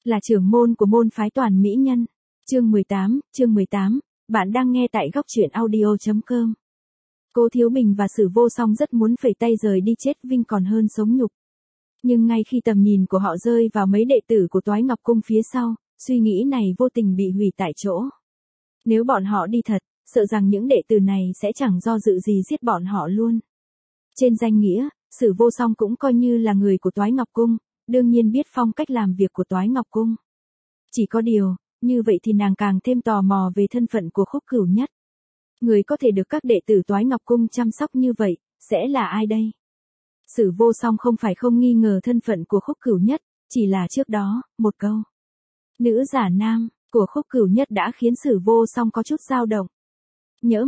là trưởng môn của môn phái Toàn Mỹ Nhân. Chương 18, bạn đang nghe tại góc truyện audio.com. Cố Thiếu Bình và Sử Vô Song rất muốn phẩy tay rời đi chết vinh còn hơn sống nhục. Nhưng ngay khi tầm nhìn của họ rơi vào mấy đệ tử của Toái Ngọc Cung phía sau, suy nghĩ này vô tình bị hủy tại chỗ. Nếu bọn họ đi thật, sợ rằng những đệ tử này sẽ chẳng do dự gì giết bọn họ luôn. Trên danh nghĩa, Sử Vô Song cũng coi như là người của Toái Ngọc Cung, đương nhiên biết phong cách làm việc của Toái Ngọc Cung. Chỉ có điều, như vậy thì nàng càng thêm tò mò về thân phận của Khúc Cửu Nhất. Người có thể được các đệ tử Toái Ngọc Cung chăm sóc như vậy, sẽ là ai đây? Sử Vô Song không phải không nghi ngờ thân phận của Khúc Cửu Nhất, chỉ là trước đó, một câu nữ giả nam của Khúc Cửu Nhất đã khiến Sử Vô Song có chút dao động. Nhỡ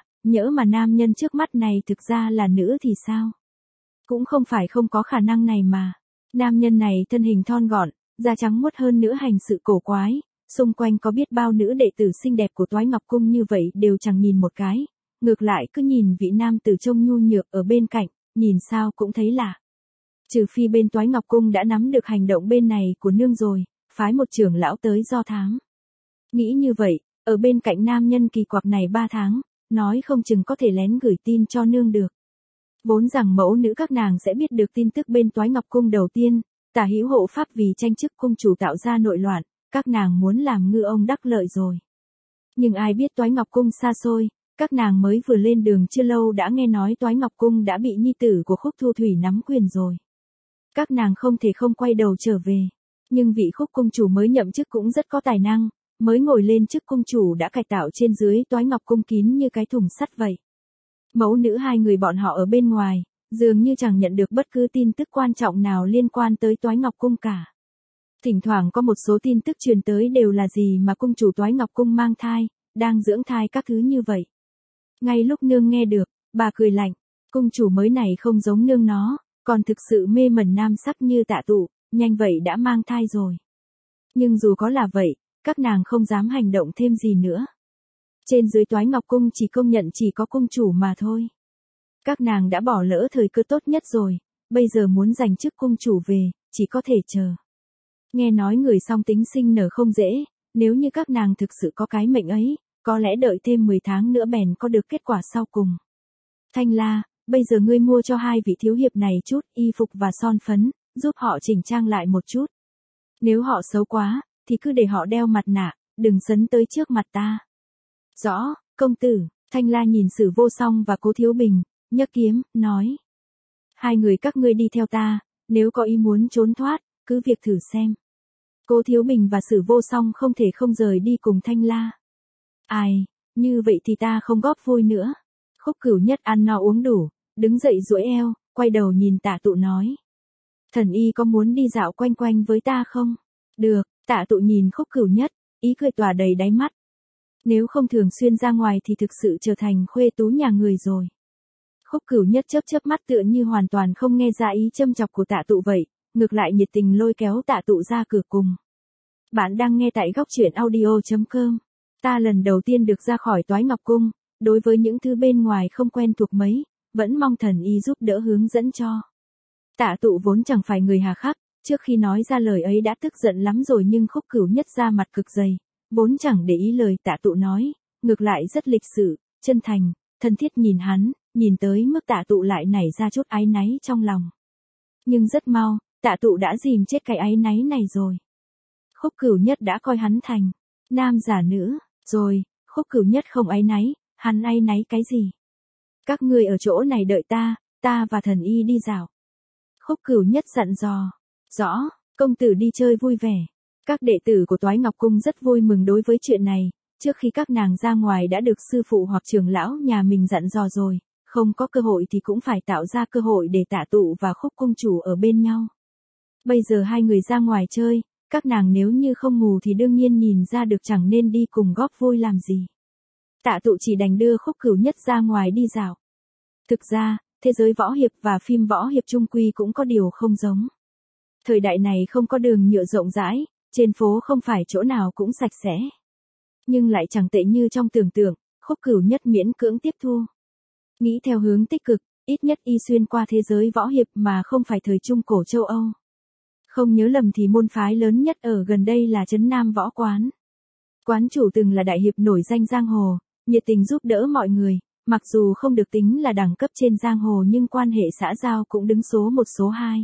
mà nam nhân trước mắt này thực ra là nữ thì sao? Cũng không phải không có khả năng này mà. Nam nhân này thân hình thon gọn, da trắng muốt hơn nữa hành sự cổ quái, xung quanh có biết bao nữ đệ tử xinh đẹp của Toái Ngọc Cung như vậy đều chẳng nhìn một cái, ngược lại cứ nhìn vị nam tử trông nhu nhược ở bên cạnh, nhìn sao cũng thấy lạ. Trừ phi bên Toái Ngọc Cung đã nắm được hành động bên này của nương rồi, phái một trưởng lão tới do thám. Nghĩ như vậy, ở bên cạnh nam nhân kỳ quặc này 3 tháng, nói không chừng có thể lén gửi tin cho nương được. Vốn rằng mẫu nữ các nàng sẽ biết được tin tức bên Toái Ngọc Cung đầu tiên, Tả Hữu hộ pháp vì tranh chức cung chủ tạo ra nội loạn, các nàng muốn làm ngư ông đắc lợi rồi. Nhưng ai biết Toái Ngọc Cung xa xôi, các nàng mới vừa lên đường chưa lâu đã nghe nói Toái Ngọc Cung đã bị nhi tử của Khúc Thu Thủy nắm quyền rồi. Các nàng không thể không quay đầu trở về. Nhưng vị Khúc cung chủ mới nhậm chức cũng rất có tài năng, mới ngồi lên chức cung chủ đã cải tạo trên dưới Toái Ngọc Cung kín như cái thùng sắt vậy. Mẫu nữ hai người bọn họ ở bên ngoài, dường như chẳng nhận được bất cứ tin tức quan trọng nào liên quan tới Toái Ngọc Cung cả. Thỉnh thoảng có một số tin tức truyền tới đều là gì mà cung chủ Toái Ngọc Cung mang thai, đang dưỡng thai các thứ như vậy. Ngay lúc nương nghe được, bà cười lạnh, cung chủ mới này không giống nương nó, còn thực sự mê mẩn nam sắc như Tạ Tụ, nhanh vậy đã mang thai rồi. Nhưng dù có là vậy, các nàng không dám hành động thêm gì nữa. Trên dưới Toái Ngọc Cung chỉ công nhận chỉ có cung chủ mà thôi. Các nàng đã bỏ lỡ thời cơ tốt nhất rồi, bây giờ muốn giành chức cung chủ về, chỉ có thể chờ. Nghe nói người song tính sinh nở không dễ, nếu như các nàng thực sự có cái mệnh ấy, có lẽ đợi thêm 10 tháng nữa bèn có được kết quả sau cùng. Thanh La, bây giờ ngươi mua cho hai vị thiếu hiệp này chút y phục và son phấn, giúp họ chỉnh trang lại một chút. Nếu họ xấu quá, thì cứ để họ đeo mặt nạ, đừng sấn tới trước mặt ta. Rõ, công tử. Thanh La nhìn Sử Vô Song và Cố Thiếu Bình, nhấc kiếm, nói. Hai người các ngươi đi theo ta, nếu có ý muốn trốn thoát, cứ việc thử xem. Cố Thiếu Bình và Sử Vô Song không thể không rời đi cùng Thanh La. Ai, như vậy thì ta không góp vui nữa. Khúc Cửu Nhất ăn no uống đủ, đứng dậy duỗi eo, quay đầu nhìn Tạ Tụ nói. Thần y có muốn đi dạo quanh quanh với ta không? Được, Tạ Tụ nhìn Khúc Cửu Nhất, ý cười tỏa đầy đáy mắt. Nếu không thường xuyên ra ngoài thì thực sự trở thành khuê tú nhà người rồi. Khúc Cửu Nhất chớp mắt tựa như hoàn toàn không nghe ra ý châm chọc của Tạ Tụ vậy, ngược lại nhiệt tình lôi kéo Tạ Tụ ra cửa cùng. Bạn đang nghe tại góc truyện audio.com. Ta lần đầu tiên được ra khỏi Toái Ngọc Cung, đối với những thứ bên ngoài không quen thuộc mấy, vẫn mong thần y giúp đỡ hướng dẫn cho. Tạ Tụ vốn chẳng phải người hà khắc, trước khi nói ra lời ấy đã tức giận lắm rồi nhưng Khúc Cửu Nhất ra mặt cực dày, vốn chẳng để ý lời Tạ Tụ nói, ngược lại rất lịch sự, chân thành, thân thiết nhìn hắn, nhìn tới mức Tạ Tụ lại nảy ra chút áy náy trong lòng. Nhưng rất mau, Tạ Tụ đã dìm chết cái áy náy này rồi. Khúc Cửu Nhất đã coi hắn thành nam giả nữ, rồi, Khúc Cửu Nhất không áy náy, hắn áy náy cái gì? Các ngươi ở chỗ này đợi ta và thần y đi dạo. Khúc Cửu Nhất dặn dò. Rõ, công tử đi chơi vui vẻ. Các đệ tử của Toái Ngọc Cung rất vui mừng đối với chuyện này, trước khi các nàng ra ngoài đã được sư phụ hoặc trưởng lão nhà mình dặn dò rồi, không có cơ hội thì cũng phải tạo ra cơ hội để Tạ Tụ và Khúc cung chủ ở bên nhau. Bây giờ hai người ra ngoài chơi, các nàng nếu như không ngủ thì đương nhiên nhìn ra được chẳng nên đi cùng góp vui làm gì. Tạ Tụ chỉ đành đưa Khúc Cửu Nhất ra ngoài đi dạo. Thực ra, thế giới võ hiệp và phim võ hiệp chung quy cũng có điều không giống. Thời đại này không có đường nhựa rộng rãi, trên phố không phải chỗ nào cũng sạch sẽ. Nhưng lại chẳng tệ như trong tưởng tượng, Khúc Cửu Nhất miễn cưỡng tiếp thu. Nghĩ theo hướng tích cực, ít nhất y xuyên qua thế giới võ hiệp mà không phải thời trung cổ châu Âu. Không nhớ lầm thì môn phái lớn nhất ở gần đây là Trấn Nam Võ Quán. Quán chủ từng là đại hiệp nổi danh giang hồ, nhiệt tình giúp đỡ mọi người, mặc dù không được tính là đẳng cấp trên giang hồ nhưng quan hệ xã giao cũng đứng số 1 số 2.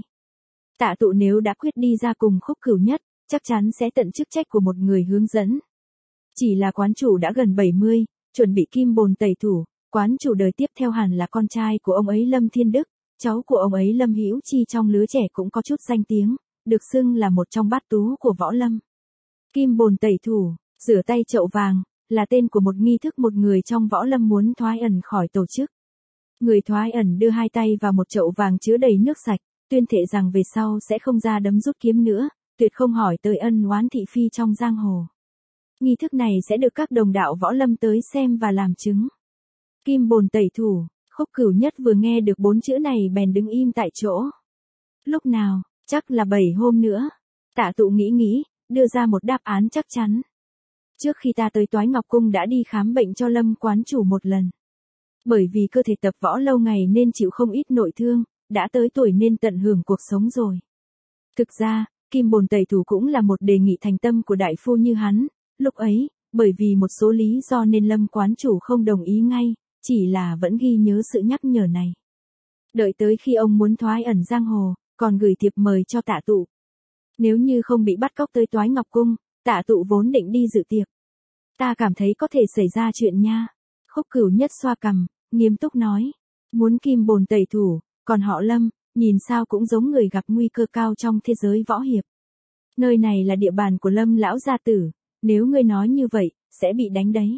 Tạ Tụ nếu đã quyết đi ra cùng Khúc Cửu Nhất, chắc chắn sẽ tận chức trách của một người hướng dẫn. Chỉ là quán chủ đã gần 70, chuẩn bị kim bồn tẩy thủ, quán chủ đời tiếp theo hẳn là con trai của ông ấy Lâm Thiên Đức, cháu của ông ấy Lâm Hữu Chi trong lứa trẻ cũng có chút danh tiếng, được xưng là một trong bát tú của võ lâm. Kim bồn tẩy thủ, rửa tay chậu vàng, là tên của một nghi thức một người trong võ lâm muốn thoái ẩn khỏi tổ chức. Người thoái ẩn đưa hai tay vào một chậu vàng chứa đầy nước sạch, tuyên thệ rằng về sau sẽ không ra đấm rút kiếm nữa, tuyệt không hỏi tới ân oán thị phi trong giang hồ. Nghi thức này sẽ được các đồng đạo võ lâm tới xem và làm chứng. Kim bồn tẩy thủ, Khúc Cửu Nhất vừa nghe được 4 chữ này bèn đứng im tại chỗ. Lúc nào, chắc là 7 hôm nữa. Tạ Tụ nghĩ, đưa ra một đáp án chắc chắn. Trước khi ta tới Toái Ngọc Cung đã đi khám bệnh cho Lâm quán chủ một lần. Bởi vì cơ thể tập võ lâu ngày nên chịu không ít nội thương, đã tới tuổi nên tận hưởng cuộc sống rồi. Thực ra, kim bồn tẩy thủ cũng là một đề nghị thành tâm của đại phu như hắn, lúc ấy, bởi vì một số lý do nên Lâm quán chủ không đồng ý ngay, chỉ là vẫn ghi nhớ sự nhắc nhở này. Đợi tới khi ông muốn thoái ẩn giang hồ, còn gửi thiệp mời cho Tạ Tụ. Nếu như không bị bắt cóc tới Toái Ngọc Cung, Tạ Tụ vốn định đi dự tiệc. Ta cảm thấy có thể xảy ra chuyện nha. Khúc Cửu Nhất xoa cằm, nghiêm túc nói. Muốn kim bồn tẩy thủ, còn họ Lâm, nhìn sao cũng giống người gặp nguy cơ cao trong thế giới võ hiệp. Nơi này là địa bàn của Lâm lão gia tử, nếu ngươi nói như vậy, sẽ bị đánh đấy.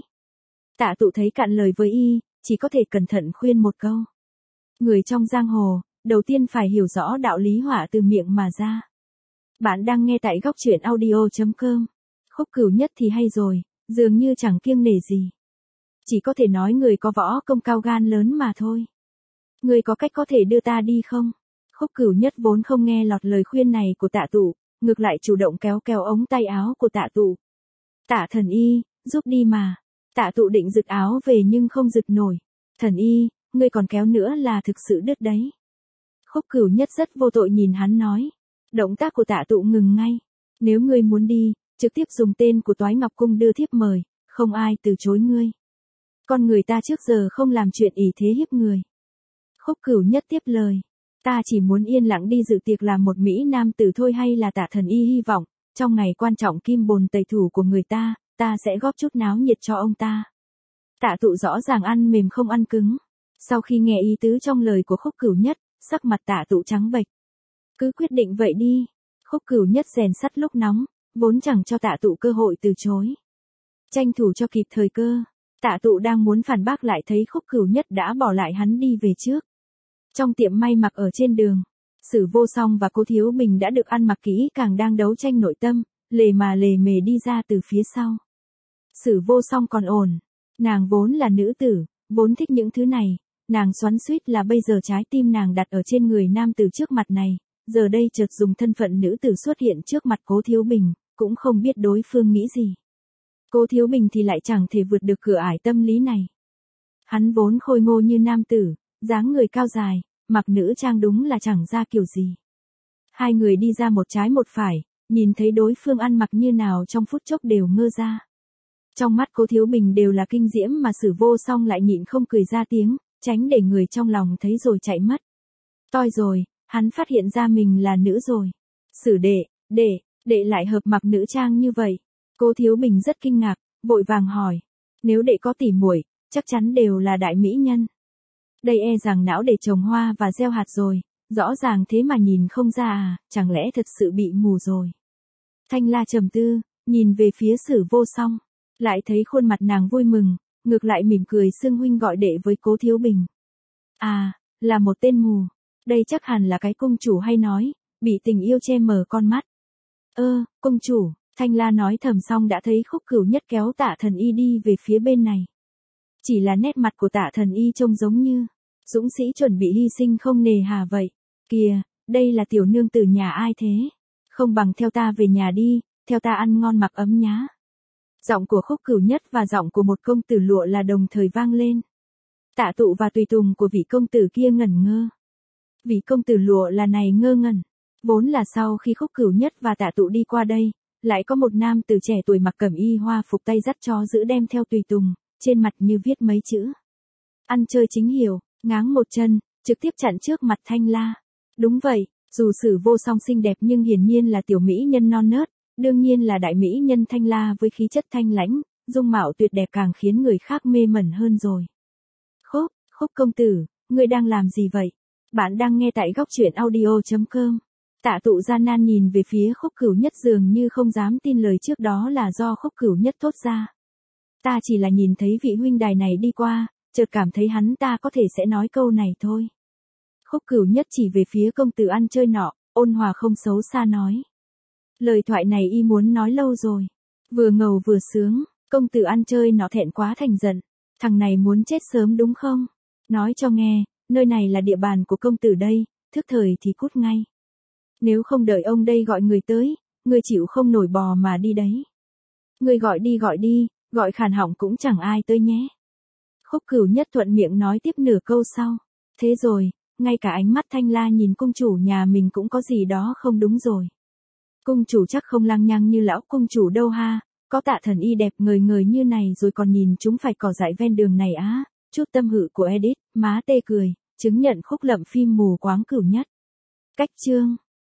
Tạ Tụ thấy cạn lời với y, chỉ có thể cẩn thận khuyên một câu. Người trong giang hồ, đầu tiên phải hiểu rõ đạo lý họa từ miệng mà ra. Bạn đang nghe tại góc truyện audio.com. Khúc Cửu Nhất thì hay rồi, dường như chẳng kiêng nể gì. Chỉ có thể nói người có võ công cao gan lớn mà thôi. Người có cách có thể đưa ta đi không? Khúc Cửu Nhất vốn không nghe lọt lời khuyên này của Tạ Tụ, ngược lại chủ động kéo ống tay áo của Tạ Tụ. Tạ thần y, giúp đi mà. Tạ Tụ định giựt áo về nhưng không giựt nổi. Thần y, ngươi còn kéo nữa là thực sự đứt đấy. Khúc Cửu Nhất rất vô tội nhìn hắn nói. Động tác của Tạ Tụ ngừng ngay. Nếu ngươi muốn đi, trực tiếp dùng tên của Toái Ngọc Cung đưa thiếp mời, không ai từ chối ngươi. Con người ta trước giờ không làm chuyện ỷ thế hiếp người. Khúc Cửu Nhất tiếp lời. Ta chỉ muốn yên lặng đi dự tiệc làm một mỹ nam tử thôi, hay là Tạ thần y hy vọng, trong ngày quan trọng kim bồn tẩy thủ của người ta, ta sẽ góp chút náo nhiệt cho ông ta. Tạ Tụ rõ ràng ăn mềm không ăn cứng. Sau khi nghe ý tứ trong lời của Khúc Cửu Nhất, sắc mặt Tạ Tụ trắng bệch. Cứ quyết định vậy đi. Khúc Cửu Nhất rèn sắt lúc nóng, vốn chẳng cho Tạ Tụ cơ hội từ chối. Tranh thủ cho kịp thời cơ, Tạ Tụ đang muốn phản bác lại thấy Khúc Cửu Nhất đã bỏ lại hắn đi về trước. Trong tiệm may mặc ở trên đường, Sử Vô Song và Cố Thiếu Bình đã được ăn mặc kỹ càng đang đấu tranh nội tâm, lề mề đi ra từ phía sau. Sử Vô Song còn ổn, nàng vốn là nữ tử, vốn thích những thứ này, nàng xoắn xuýt là bây giờ trái tim nàng đặt ở trên người nam tử trước mặt này, giờ đây chợt dùng thân phận nữ tử xuất hiện trước mặt Cố Thiếu Bình, cũng không biết đối phương nghĩ gì. Cố Thiếu Bình thì lại chẳng thể vượt được cửa ải tâm lý này. Hắn vốn khôi ngô như nam tử, dáng người cao dài, mặc nữ trang đúng là chẳng ra kiểu gì. Hai người đi ra một trái một phải, nhìn thấy đối phương ăn mặc như nào trong phút chốc đều ngơ ra. Trong mắt Cố Thiếu Bình đều là kinh diễm mà Sử Vô Song lại nhịn không cười ra tiếng, tránh để người trong lòng thấy rồi chạy mất. Toi rồi, hắn phát hiện ra mình là nữ rồi. Sử đệ lại hợp mặc nữ trang như vậy. Cố Thiếu Bình rất kinh ngạc, vội vàng hỏi. Nếu đệ có tỉ muội, chắc chắn đều là đại mỹ nhân. Đây e rằng não để trồng hoa và gieo hạt rồi, rõ ràng thế mà nhìn không ra à, chẳng lẽ thật sự bị mù rồi. Thanh La trầm tư, nhìn về phía Sử Vô Song, lại thấy khuôn mặt nàng vui mừng, ngược lại mỉm cười xưng huynh gọi đệ với Cố Thiếu Bình. À, là một tên mù, đây chắc hẳn là cái công chủ hay nói, bị tình yêu che mờ con mắt. Công chủ, Thanh La nói thầm xong đã thấy Khúc Cửu Nhất kéo Tạ thần y đi về phía bên này. Chỉ là nét mặt của Tạ thần y trông giống như dũng sĩ chuẩn bị hy sinh không nề hà vậy. Kìa, đây là tiểu nương tử nhà ai thế? Không bằng theo ta về nhà đi, theo ta ăn ngon mặc ấm nhá. Giọng của Khúc Cửu Nhất và giọng của một công tử lụa là đồng thời vang lên. Tạ Tụ và tùy tùng của vị công tử kia ngẩn ngơ. Vị công tử lụa là này ngơ ngẩn. Vốn là sau khi Khúc Cửu Nhất và Tạ Tụ đi qua đây, lại có một nam tử trẻ tuổi mặc cẩm y hoa phục tay dắt chó giữ đem theo tùy tùng, trên mặt như viết mấy chữ. Ăn chơi chính hiểu, ngáng một chân, trực tiếp chặn trước mặt Thanh La. Đúng vậy, dù Sử Vô Song xinh đẹp nhưng hiển nhiên là tiểu mỹ nhân non nớt, đương nhiên là đại mỹ nhân Thanh La với khí chất thanh lãnh, dung mạo tuyệt đẹp càng khiến người khác mê mẩn hơn rồi. Khúc công tử, ngươi đang làm gì vậy? Bạn đang nghe tại góc truyện audio.com. Tạ Tụ gian nan nhìn về phía Khúc Cửu Nhất dường như không dám tin lời trước đó là do Khúc Cửu Nhất thốt ra. Ta chỉ là nhìn thấy vị huynh đài này đi qua, chợt cảm thấy hắn ta có thể sẽ nói câu này thôi. Khúc Cửu Nhất chỉ về phía công tử ăn chơi nọ, ôn hòa không xấu xa nói. Lời thoại này y muốn nói lâu rồi. Vừa ngầu vừa sướng, công tử ăn chơi nọ thẹn quá thành giận. Thằng này muốn chết sớm đúng không? Nói cho nghe, nơi này là địa bàn của công tử đây, thức thời thì cút ngay. Nếu không đợi ông đây gọi người tới, người chịu không nổi bò mà đi đấy. Người gọi đi, gọi khàn họng cũng chẳng ai tới nhé. Khúc Cửu Nhất thuận miệng nói tiếp nửa câu sau. Thế rồi, ngay cả ánh mắt Thanh La nhìn cung chủ nhà mình cũng có gì đó không đúng rồi. Cung chủ chắc không lăng nhăng như lão cung chủ đâu ha, có Tạ thần y đẹp ngời ngời như này rồi còn nhìn chúng phải cỏ dại ven đường này á. Chút tâm hự của Edit, má tê cười, chứng nhận Khúc Lậm phim mù quáng Cửu Nhất. Cách chương